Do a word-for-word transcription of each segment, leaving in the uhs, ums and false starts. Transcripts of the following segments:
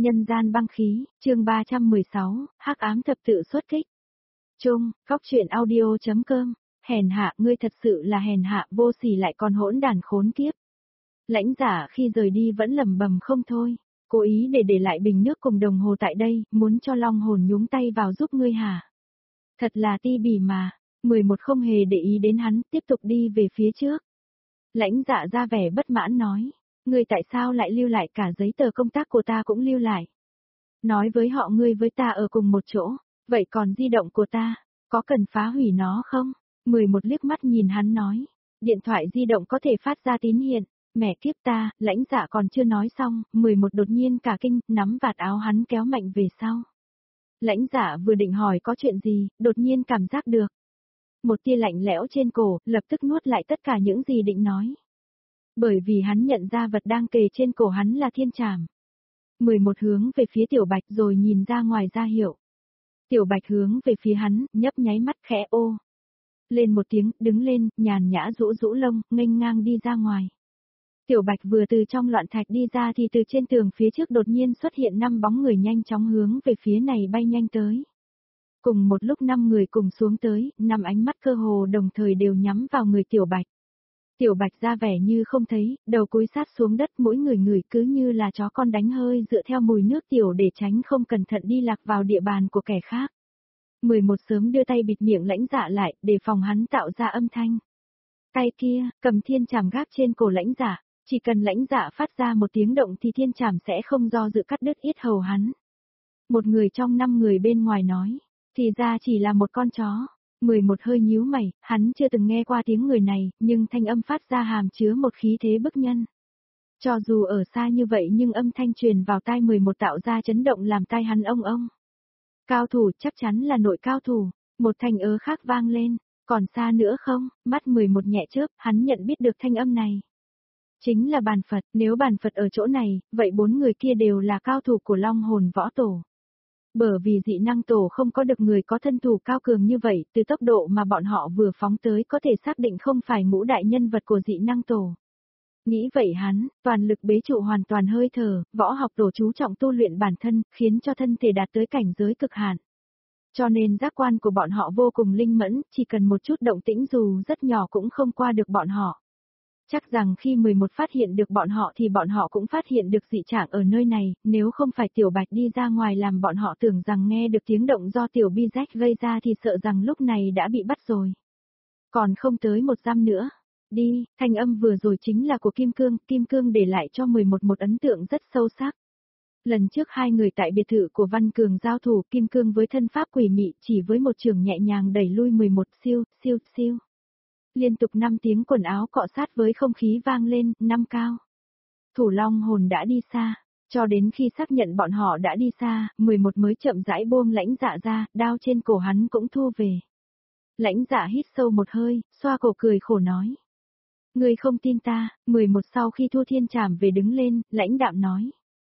Nhân gian băng khí, chương ba trăm mười sáu, hắc ám thập tự xuất kích. Chung, góc truyện audio.com, hèn hạ, ngươi thật sự là hèn hạ, vô sỉ lại còn hỗn đản khốn kiếp. Lãnh Giả khi rời đi vẫn lẩm bẩm không thôi, cố ý để để lại bình nước cùng đồng hồ tại đây, muốn cho Long Hồn nhúng tay vào giúp ngươi hả? Thật là ti bỉ mà. mười một không hề để ý đến hắn, tiếp tục đi về phía trước. Lãnh Dạ ra vẻ bất mãn nói, ngươi tại sao lại lưu lại cả giấy tờ công tác của ta cũng lưu lại. Nói với họ ngươi với ta ở cùng một chỗ, vậy còn di động của ta, có cần phá hủy nó không? mười một liếc mắt nhìn hắn nói, điện thoại di động có thể phát ra tín hiệu, mẹ kiếp ta, Lãnh Dạ còn chưa nói xong, mười một đột nhiên cả kinh, nắm vạt áo hắn kéo mạnh về sau. Lãnh Dạ vừa định hỏi có chuyện gì, đột nhiên cảm giác được. Một tia lạnh lẽo trên cổ, lập tức nuốt lại tất cả những gì định nói. Bởi vì hắn nhận ra vật đang kề trên cổ hắn là thiên trảm. mười một hướng về phía Tiểu Bạch rồi nhìn ra ngoài ra hiệu. Tiểu Bạch hướng về phía hắn, nhấp nháy mắt khẽ ô. Lên một tiếng, đứng lên, nhàn nhã rũ rũ lông, nghênh ngang đi ra ngoài. Tiểu Bạch vừa từ trong loạn thạch đi ra thì từ trên tường phía trước đột nhiên xuất hiện năm bóng người nhanh chóng hướng về phía này bay nhanh tới. Cùng một lúc năm người cùng xuống tới, năm ánh mắt cơ hồ đồng thời đều nhắm vào người Tiểu Bạch. Tiểu Bạch ra vẻ như không thấy, đầu cúi sát xuống đất, mỗi người người cứ như là chó con đánh hơi dựa theo mùi nước tiểu để tránh không cẩn thận đi lạc vào địa bàn của kẻ khác. mười một sớm đưa tay bịt miệng Lãnh Dạ lại, để phòng hắn tạo ra âm thanh. Tay kia, cầm thiên trảm gác trên cổ Lãnh Dạ, chỉ cần Lãnh Dạ phát ra một tiếng động thì thiên trảm sẽ không do dự cắt đứt yết hầu hắn. Một người trong năm người bên ngoài nói, thì ra chỉ là một con chó. mười một hơi nhíu mày, hắn chưa từng nghe qua tiếng người này, nhưng thanh âm phát ra hàm chứa một khí thế bức nhân. Cho dù ở xa như vậy nhưng âm thanh truyền vào tai mười một tạo ra chấn động làm tai hắn ông ông. Cao thủ, chắc chắn là nội cao thủ, một thanh ớ khác vang lên, còn xa nữa không? Mắt mười một nhẹ chớp, hắn nhận biết được thanh âm này. Chính là bàn Phật, nếu bàn Phật ở chỗ này, vậy bốn người kia đều là cao thủ của Long Hồn Võ Tổ. Bởi vì dị năng tổ không có được người có thân thủ cao cường như vậy, từ tốc độ mà bọn họ vừa phóng tới có thể xác định không phải ngũ đại nhân vật của dị năng tổ. Nghĩ vậy hắn, toàn lực bế trụ hoàn toàn hơi thở, võ học tổ chú trọng tu luyện bản thân, khiến cho thân thể đạt tới cảnh giới cực hạn. Cho nên giác quan của bọn họ vô cùng linh mẫn, chỉ cần một chút động tĩnh dù rất nhỏ cũng không qua được bọn họ. Chắc rằng khi mười một phát hiện được bọn họ thì bọn họ cũng phát hiện được dị trạng ở nơi này, nếu không phải Tiểu Bạch đi ra ngoài làm bọn họ tưởng rằng nghe được tiếng động do Tiểu Bi Rách gây ra thì sợ rằng lúc này đã bị bắt rồi. Còn không tới một giam nữa. Đi, thanh âm vừa rồi chính là của Kim Cương, Kim Cương để lại cho mười một một ấn tượng rất sâu sắc. Lần trước hai người tại biệt thự của Văn Cường giao thủ, Kim Cương với thân pháp quỷ mị chỉ với một trường nhẹ nhàng đẩy lui mười một, siêu, siêu, siêu. Liên tục năm tiếng quần áo cọ sát với không khí vang lên, năm cao. Thủ Long Hồn đã đi xa, cho đến khi xác nhận bọn họ đã đi xa, mười một mới chậm rãi buông Lãnh Dạ ra, đao trên cổ hắn cũng thu về. Lãnh Dạ hít sâu một hơi, xoa cổ cười khổ nói. Ngươi không tin ta, mười một sau khi thu thiên trảm về đứng lên, lãnh đạm nói.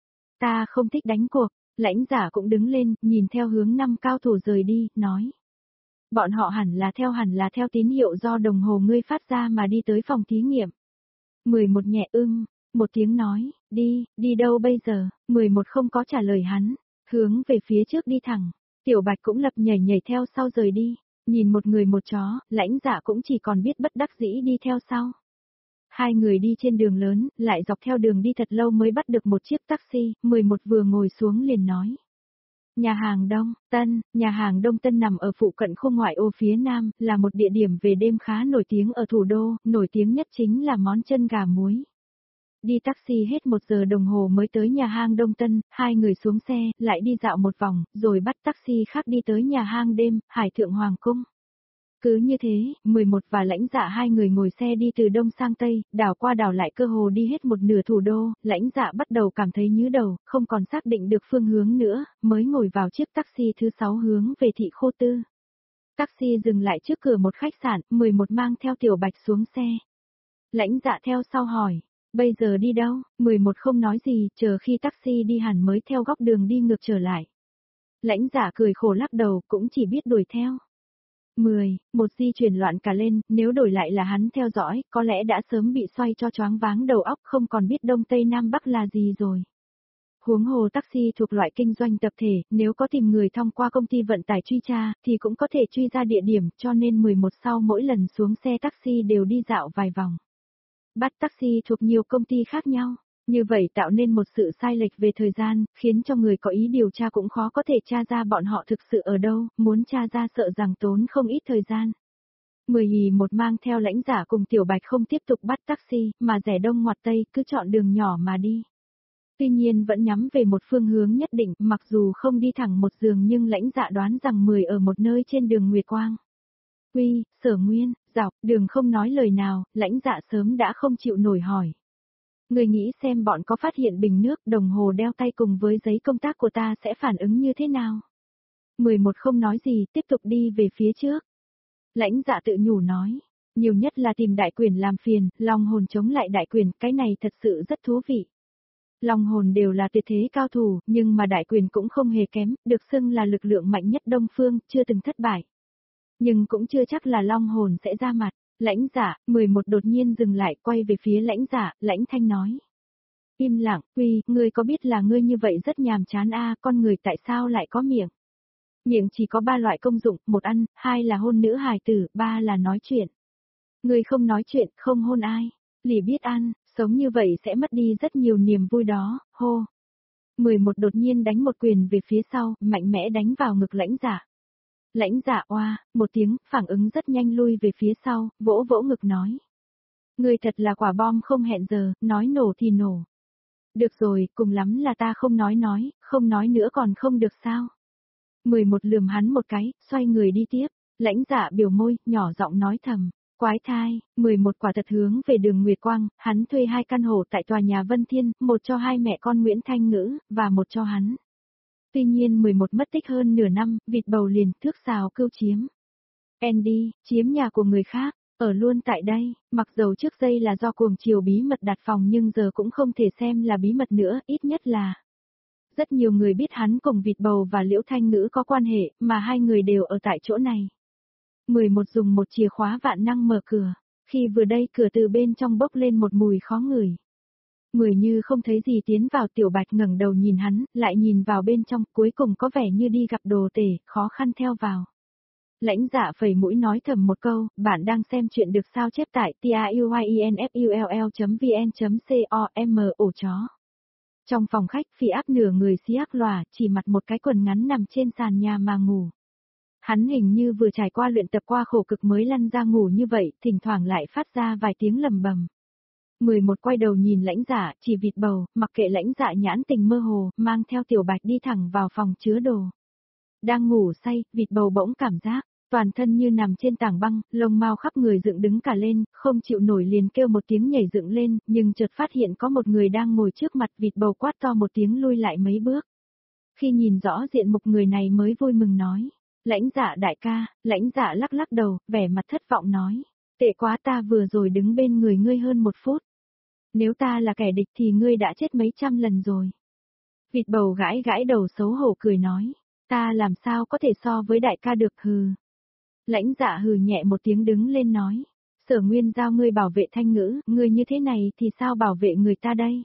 Ta không thích đánh cuộc, Lãnh Dạ cũng đứng lên, nhìn theo hướng năm cao thủ rời đi, nói. Bọn họ hẳn là theo hẳn là theo tín hiệu do đồng hồ ngươi phát ra mà đi tới phòng thí nghiệm. mười một nhẹ ưng, một tiếng nói, đi, đi đâu bây giờ? mười một không có trả lời hắn, hướng về phía trước đi thẳng. Tiểu Bạch cũng lập nhảy nhảy theo sau rời đi, nhìn một người một chó, Lãnh Dạ cũng chỉ còn biết bất đắc dĩ đi theo sau. Hai người đi trên đường lớn, lại dọc theo đường đi thật lâu mới bắt được một chiếc taxi, mười một vừa ngồi xuống liền nói. Nhà hàng Đông Tân, nhà hàng Đông Tân nằm ở phụ cận khu ngoại ô phía Nam, là một địa điểm về đêm khá nổi tiếng ở thủ đô, nổi tiếng nhất chính là món chân gà muối. Đi taxi hết một giờ đồng hồ mới tới nhà hàng Đông Tân, hai người xuống xe, lại đi dạo một vòng, rồi bắt taxi khác đi tới nhà hàng đêm, Hải Thượng Hoàng Cung. Cứ như thế, mười một và Lãnh Dạ hai người ngồi xe đi từ Đông sang Tây, đảo qua đảo lại cơ hồ đi hết một nửa thủ đô, Lãnh Dạ bắt đầu cảm thấy nhức đầu, không còn xác định được phương hướng nữa, mới ngồi vào chiếc taxi thứ sáu hướng về thị Khô Tư. Taxi dừng lại trước cửa một khách sạn, mười một mang theo Tiểu Bạch xuống xe. Lãnh Dạ theo sau hỏi, bây giờ đi đâu? mười một không nói gì, chờ khi taxi đi hẳn mới theo góc đường đi ngược trở lại. Lãnh Dạ cười khổ lắc đầu, cũng chỉ biết đuổi theo. mười, một di chuyển loạn cả lên, nếu đổi lại là hắn theo dõi, có lẽ đã sớm bị xoay cho choáng váng đầu óc không còn biết đông tây nam bắc là gì rồi. Huống hồ taxi thuộc loại kinh doanh tập thể, nếu có tìm người thông qua công ty vận tải truy tra, thì cũng có thể truy ra địa điểm, cho nên mười một sau mỗi lần xuống xe taxi đều đi dạo vài vòng. Bắt taxi thuộc nhiều công ty khác nhau, như vậy tạo nên một sự sai lệch về thời gian, khiến cho người có ý điều tra cũng khó có thể tra ra bọn họ thực sự ở đâu, muốn tra ra sợ rằng tốn không ít thời gian. Mười hì một mang theo Lãnh Dạ cùng Tiểu Bạch không tiếp tục bắt taxi, mà rẽ đông ngoặt tây, cứ chọn đường nhỏ mà đi. Tuy nhiên vẫn nhắm về một phương hướng nhất định, mặc dù không đi thẳng một đường nhưng Lãnh Dạ đoán rằng mười ở một nơi trên đường Nguyệt Quang. Uy, Sở Nguyên, dọc, đường không nói lời nào, Lãnh Dạ sớm đã không chịu nổi hỏi. Người nghĩ xem bọn có phát hiện bình nước, đồng hồ đeo tay cùng với giấy công tác của ta sẽ phản ứng như thế nào? mười một không nói gì, tiếp tục đi về phía trước. Lãnh Dạ tự nhủ nói, nhiều nhất là tìm đại quyền làm phiền, long hồn chống lại đại quyền, cái này thật sự rất thú vị. Long hồn đều là tuyệt thế cao thủ, nhưng mà đại quyền cũng không hề kém, được xưng là lực lượng mạnh nhất Đông Phương, chưa từng thất bại. Nhưng cũng chưa chắc là long hồn sẽ ra mặt. Lãnh Dạ, mười một đột nhiên dừng lại, quay về phía Lãnh Dạ, Lãnh Thanh nói. Im lặng, Uy, ngươi có biết là ngươi như vậy rất nhàm chán a, con người tại sao lại có miệng? Miệng chỉ có ba loại công dụng, một ăn, hai là hôn nữ hài tử, ba là nói chuyện. Ngươi không nói chuyện, không hôn ai, lì biết ăn, sống như vậy sẽ mất đi rất nhiều niềm vui đó, hô. mười một đột nhiên đánh một quyền về phía sau, mạnh mẽ đánh vào ngực Lãnh Dạ. Lãnh Dạ oa, một tiếng, phản ứng rất nhanh lui về phía sau, vỗ vỗ ngực nói. Ngươi thật là quả bom không hẹn giờ, nói nổ thì nổ. Được rồi, cùng lắm là ta không nói nói, không nói nữa còn không được sao. mười một lườm hắn một cái, xoay người đi tiếp, Lãnh Dạ biểu môi, nhỏ giọng nói thầm. Quái thai, mười một quả thật hướng về đường Nguyệt Quang, hắn thuê hai căn hộ tại tòa nhà Vân Thiên, một cho hai mẹ con Nguyễn Thanh Ngữ, và một cho hắn. Tuy nhiên mười một mất tích hơn nửa năm, vịt bầu liền, thước xào cưu chiếm. Andy, chiếm nhà của người khác, ở luôn tại đây, mặc dầu trước đây là do cuồng chiều bí mật đặt phòng nhưng giờ cũng không thể xem là bí mật nữa, ít nhất là. Rất nhiều người biết hắn cùng vịt bầu và Liễu Thanh Ngữ có quan hệ, mà hai người đều ở tại chỗ này. mười một dùng một chìa khóa vạn năng mở cửa, khi vừa đây cửa từ bên trong bốc lên một mùi khó ngửi. Mười như không thấy gì tiến vào, Tiểu Bạch ngẩng đầu nhìn hắn, lại nhìn vào bên trong, cuối cùng có vẻ như đi gặp đồ tể, khó khăn theo vào. Lãnh Dạ phẩy mũi nói thầm một câu, bạn đang xem chuyện được sao chép tại tiuyinfull chấm vn chấm com ổ chó. Trong phòng khách, Phi Áp nửa người xí ác lòa, chỉ mặc một cái quần ngắn nằm trên sàn nhà mà ngủ. Hắn hình như vừa trải qua luyện tập qua khổ cực mới lăn ra ngủ như vậy, thỉnh thoảng lại phát ra vài tiếng lầm bầm. mười một quay đầu nhìn Lãnh Dạ, chỉ vịt bầu, mặc kệ Lãnh Dạ nhãn tình mơ hồ, mang theo Tiểu Bạch đi thẳng vào phòng chứa đồ. Đang ngủ say, vịt bầu bỗng cảm giác, toàn thân như nằm trên tảng băng, lông mao khắp người dựng đứng cả lên, không chịu nổi liền kêu một tiếng nhảy dựng lên, nhưng chợt phát hiện có một người đang ngồi trước mặt, vịt bầu quát to một tiếng lui lại mấy bước. Khi nhìn rõ diện mục người này mới vui mừng nói. Lãnh Dạ đại ca, Lãnh Dạ lắc lắc đầu, vẻ mặt thất vọng nói. Tệ quá, ta vừa rồi đứng bên người ngươi hơn một phút. Nếu ta là kẻ địch thì ngươi đã chết mấy trăm lần rồi. Vịt bầu gãi gãi đầu xấu hổ cười nói. Ta làm sao có thể so với đại ca được, hừ. Lãnh Dạ hừ nhẹ một tiếng đứng lên nói. Sở Nguyên giao ngươi bảo vệ Thanh Ngữ, ngươi như thế này thì sao bảo vệ người ta đây?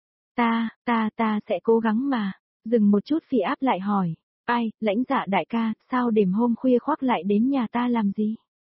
Ta, ta, ta sẽ cố gắng mà. Dừng một chút, Phi Áp lại hỏi. Ai, Lãnh Dạ đại ca, sao đêm hôm khuya khoác lại đến nhà ta làm gì?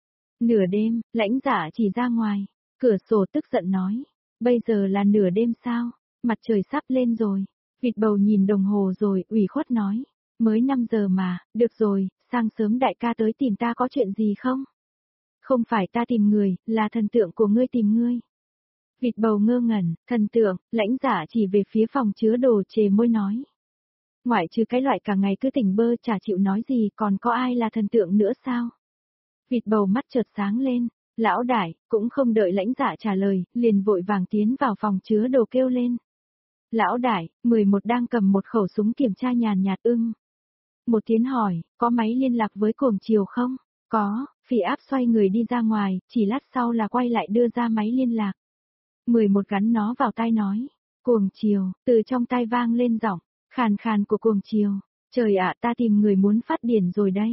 Nửa đêm, Lãnh Dạ chỉ ra ngoài, cửa sổ tức giận nói. Bây giờ là nửa đêm sao? Mặt trời sắp lên rồi. Vịt bầu nhìn đồng hồ rồi, ủy khuất nói. Mới năm giờ mà, được rồi, sáng sớm đại ca tới tìm ta có chuyện gì không? Không phải ta tìm người, là thần tượng của ngươi tìm ngươi. Vịt bầu ngơ ngẩn, thần tượng, Lãnh Dạ chỉ về phía phòng chứa đồ chề môi nói. Ngoại trừ cái loại cả ngày cứ tỉnh bơ chả chịu nói gì, còn có ai là thần tượng nữa sao? Vịt bầu mắt chợt sáng lên, lão đại, cũng không đợi Lãnh Dạ trả lời, liền vội vàng tiến vào phòng chứa đồ kêu lên. Lão đại, mười một đang cầm một khẩu súng kiểm tra nhàn nhạt ưng. Một tiếng hỏi, có máy liên lạc với cuồng chiều không? Có, Phi Áp xoay người đi ra ngoài, chỉ lát sau là quay lại đưa ra máy liên lạc. mười một gắn nó vào tai nói. Cuồng chiều, từ trong tai vang lên giọng khàn khàn của cuồng chiều. Trời ạ, ta tìm người muốn phát điển rồi đây.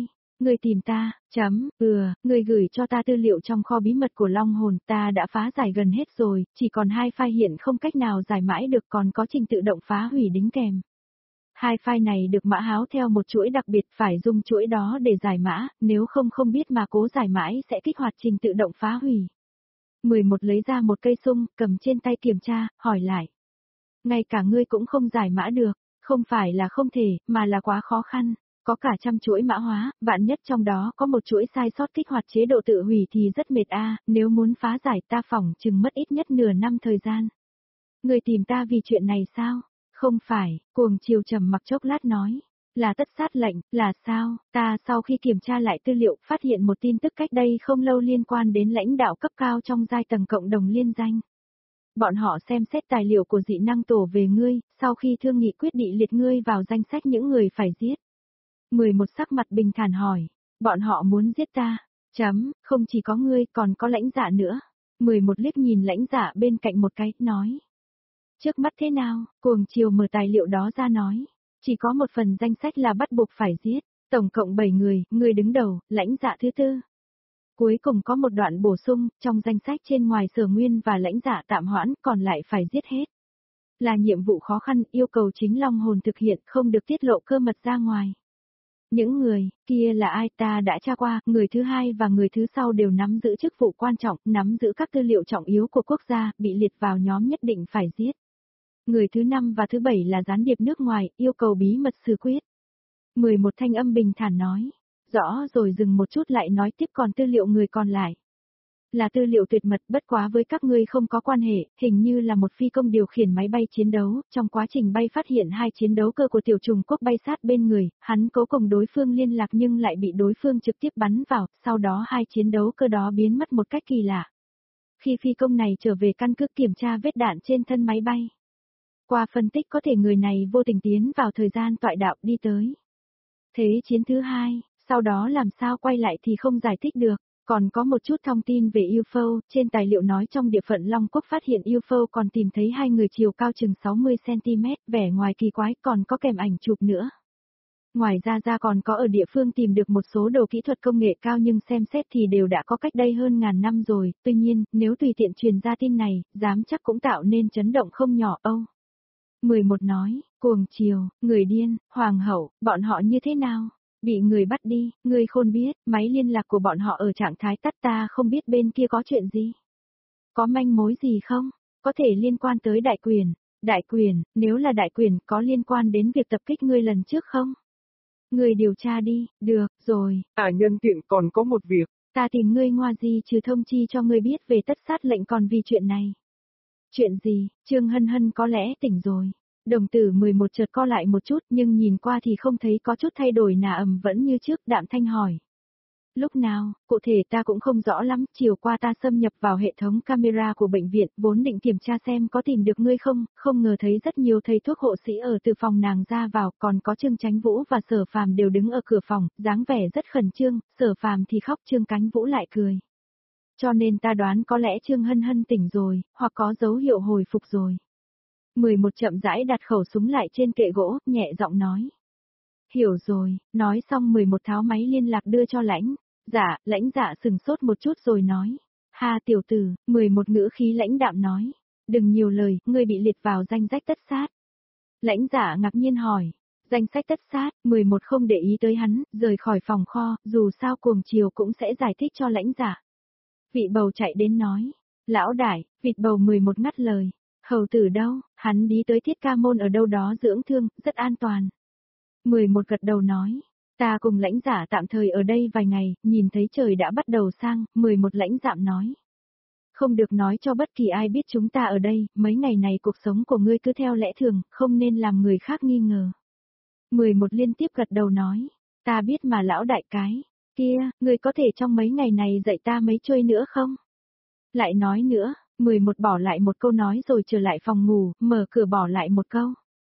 Ngươi tìm ta, chấm, ừ, ngươi gửi cho ta tư liệu trong kho bí mật của Long Hồn, ta đã phá giải gần hết rồi, chỉ còn hai file hiện không cách nào giải mãi được, còn có trình tự động phá hủy đính kèm. Hai file này được mã háo theo một chuỗi đặc biệt, phải dùng chuỗi đó để giải mã, nếu không không biết mà cố giải mãi sẽ kích hoạt trình tự động phá hủy. mười một lấy ra một cây sung, cầm trên tay kiểm tra, hỏi lại. Ngay cả ngươi cũng không giải mã được, không phải là không thể, mà là quá khó khăn. Có cả trăm chuỗi mã hóa, vạn nhất trong đó có một chuỗi sai sót kích hoạt chế độ tự hủy thì rất mệt a, nếu muốn phá giải ta phỏng chừng mất ít nhất nửa năm thời gian. Người tìm ta vì chuyện này sao? Không phải, Cuồng Chiều trầm mặc chốc lát nói. Là tất sát lệnh, là sao? Ta sau khi kiểm tra lại tư liệu phát hiện một tin tức cách đây không lâu liên quan đến lãnh đạo cấp cao trong giai tầng cộng đồng liên danh. Bọn họ xem xét tài liệu của dị năng tổ về ngươi, sau khi thương nghị quyết định liệt ngươi vào danh sách những người phải giết. mười một sắc mặt bình thản hỏi, bọn họ muốn giết ta, chấm, không chỉ có ngươi còn có lãnh dạ nữa. mười một liếc nhìn lãnh dạ bên cạnh một cái, nói. Trước mắt thế nào, Cuồng Chiều mở tài liệu đó ra nói, chỉ có một phần danh sách là bắt buộc phải giết, tổng cộng bảy người, người đứng đầu, lãnh dạ thứ tư. Cuối cùng có một đoạn bổ sung, trong danh sách trên ngoài Sở Nguyên và lãnh dạ tạm hoãn, còn lại phải giết hết. Là nhiệm vụ khó khăn, yêu cầu chính Long Hồn thực hiện, không được tiết lộ cơ mật ra ngoài. Những người kia là ai ta đã tra qua, người thứ hai và người thứ sau đều nắm giữ chức vụ quan trọng, nắm giữ các tư liệu trọng yếu của quốc gia, bị liệt vào nhóm nhất định phải giết. Người thứ năm và thứ bảy là gián điệp nước ngoài, yêu cầu bí mật xử quyết. mười một thanh âm bình thản nói. Rõ rồi, dừng một chút lại nói tiếp, còn tư liệu người còn lại. Là tư liệu tuyệt mật, bất quá với các ngươi không có quan hệ, hình như là một phi công điều khiển máy bay chiến đấu, trong quá trình bay phát hiện hai chiến đấu cơ của tiểu trùng quốc bay sát bên người, hắn cố cùng đối phương liên lạc nhưng lại bị đối phương trực tiếp bắn vào, sau đó hai chiến đấu cơ đó biến mất một cách kỳ lạ. Khi phi công này trở về căn cứ kiểm tra vết đạn trên thân máy bay. Qua phân tích có thể người này vô tình tiến vào thời gian toại đạo đi tới. Thế chiến thứ hai, sau đó làm sao quay lại thì không giải thích được. Còn có một chút thông tin về u ép ô, trên tài liệu nói trong địa phận Long Quốc phát hiện u ép ô còn tìm thấy hai người chiều cao chừng sáu mươi xăng ti mét, vẻ ngoài kỳ quái, còn có kèm ảnh chụp nữa. Ngoài ra ra còn có ở địa phương tìm được một số đồ kỹ thuật công nghệ cao nhưng xem xét thì đều đã có cách đây hơn ngàn năm rồi, tuy nhiên, nếu tùy tiện truyền ra tin này, dám chắc cũng tạo nên chấn động không nhỏ âu. mười một nói, Cuồng Chiều, người điên, hoàng hậu, bọn họ như thế nào? Bị người bắt đi, người khôn biết, máy liên lạc của bọn họ ở trạng thái tắt, ta không biết bên kia có chuyện gì. Có manh mối gì không? Có thể liên quan tới đại quyền. Đại quyền, nếu là đại quyền, có liên quan đến việc tập kích ngươi lần trước không? Người điều tra đi, được, rồi. À, nhân tiện còn có một việc. Ta tìm ngươi ngoa gì trừ thông chi cho ngươi biết về tất sát lệnh còn vì chuyện này. Chuyện gì? Trương Hân Hân có lẽ tỉnh rồi. Đồng tử mười một chợt co lại một chút nhưng nhìn qua thì không thấy có chút thay đổi nà ầm vẫn như trước, đạm thanh hỏi. Lúc nào, cụ thể ta cũng không rõ lắm, chiều qua ta xâm nhập vào hệ thống camera của bệnh viện, vốn định kiểm tra xem có tìm được ngươi không, không ngờ thấy rất nhiều thầy thuốc hộ sĩ ở từ phòng nàng ra vào, còn có Trương Chánh Vũ và Sở Phàm đều đứng ở cửa phòng, dáng vẻ rất khẩn trương, Sở Phàm thì khóc, Trương Cánh Vũ lại cười. Cho nên ta đoán có lẽ Trương Hân Hân tỉnh rồi, hoặc có dấu hiệu hồi phục rồi. mười một chậm rãi đặt khẩu súng lại trên kệ gỗ, nhẹ giọng nói. Hiểu rồi, nói xong mười một tháo máy liên lạc đưa cho lãnh. Dạ, lãnh dạ sừng sốt một chút rồi nói. Ha tiểu tử, mười một ngữ khí lãnh đạm nói. Đừng nhiều lời, ngươi bị liệt vào danh sách tất sát. Lãnh dạ ngạc nhiên hỏi. Danh sách tất sát, mười một không để ý tới hắn, rời khỏi phòng kho, dù sao Cuồng Chiều cũng sẽ giải thích cho lãnh dạ. Vị bầu chạy đến nói. Lão đại, vịt bầu mười một ngắt lời. Hầu tử đâu, hắn đi tới Thiết Ca Môn ở đâu đó dưỡng thương, rất an toàn. mười một gật đầu nói. Ta cùng lãnh giả tạm thời ở đây vài ngày, nhìn thấy trời đã bắt đầu sang, mười một lãnh dạm nói. Không được nói cho bất kỳ ai biết chúng ta ở đây, mấy ngày này cuộc sống của ngươi cứ theo lẽ thường, không nên làm người khác nghi ngờ. mười một liên tiếp gật đầu nói. Ta biết mà lão đại cái. Kia, ngươi có thể trong mấy ngày này dạy ta mấy chơi nữa không? Lại nói nữa, mười một bỏ lại một câu nói rồi trở lại phòng ngủ, mở cửa bỏ lại một câu.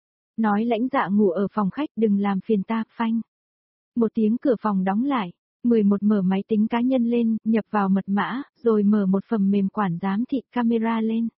Nói lãnh dạ ngủ ở phòng khách, đừng làm phiền ta, phanh. Một tiếng cửa phòng đóng lại, mười một mở máy tính cá nhân lên, nhập vào mật mã, rồi mở một phần mềm quản giám thị camera lên.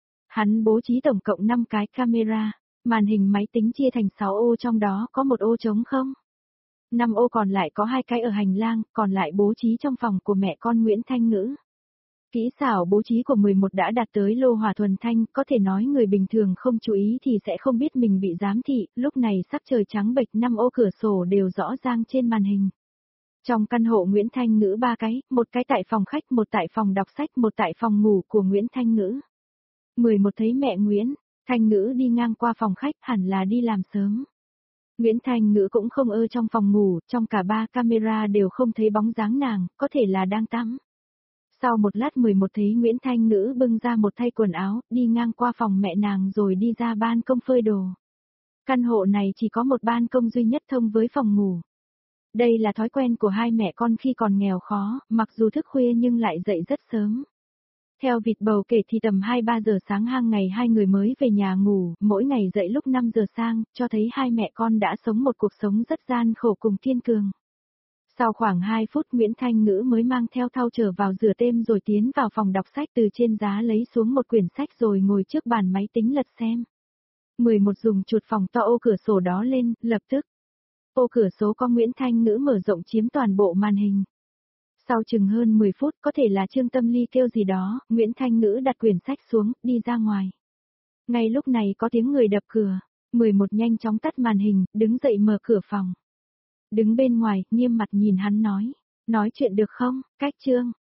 Hắn bố trí tổng cộng năm cái camera, màn hình máy tính chia thành sáu ô, trong đó có một ô trống không. năm ô còn lại có hai cái ở hành lang, còn lại bố trí trong phòng của mẹ con Nguyễn Thanh Ngữ. Kỹ xảo bố trí của mười một đã đạt tới lô hỏa thuần thanh, có thể nói người bình thường không chú ý thì sẽ không biết mình bị giám thị, lúc này sắc trời trắng bệch, năm ô cửa sổ đều rõ ràng trên màn hình. Trong căn hộ Nguyễn Thanh Ngữ ba cái, một cái tại phòng khách, một tại phòng đọc sách, một tại phòng ngủ của Nguyễn Thanh Ngữ. mười một thấy mẹ Nguyễn Thanh Ngữ đi ngang qua phòng khách, hẳn là đi làm sớm. Nguyễn Thanh Ngữ cũng không ở trong phòng ngủ, trong cả ba camera đều không thấy bóng dáng nàng, có thể là đang tắm. Sau một lát mười một thấy Nguyễn Thanh Ngữ bưng ra một thay quần áo, đi ngang qua phòng mẹ nàng rồi đi ra ban công phơi đồ. Căn hộ này chỉ có một ban công duy nhất thông với phòng ngủ. Đây là thói quen của hai mẹ con khi còn nghèo khó, mặc dù thức khuya nhưng lại dậy rất sớm. Theo vịt bầu kể thì tầm hai ba giờ sáng hàng ngày hai người mới về nhà ngủ, mỗi ngày dậy lúc năm giờ sáng, cho thấy hai mẹ con đã sống một cuộc sống rất gian khổ cùng kiên cường. Sau khoảng hai phút Nguyễn Thanh Ngữ mới mang theo thau trở vào rửa tem rồi tiến vào phòng đọc sách, từ trên giá lấy xuống một quyển sách rồi ngồi trước bàn máy tính lật xem. mười một dùng chuột phòng to ô cửa sổ đó lên, lập tức. Ô cửa sổ có Nguyễn Thanh Ngữ mở rộng chiếm toàn bộ màn hình. Sau chừng hơn mười phút, có thể là Trương Tâm Ly kêu gì đó, Nguyễn Thanh Ngữ đặt quyển sách xuống, đi ra ngoài. Ngay lúc này có tiếng người đập cửa, mười một nhanh chóng tắt màn hình, đứng dậy mở cửa phòng. Đứng bên ngoài, nghiêm mặt nhìn hắn nói, nói chuyện được không, Cách Trương.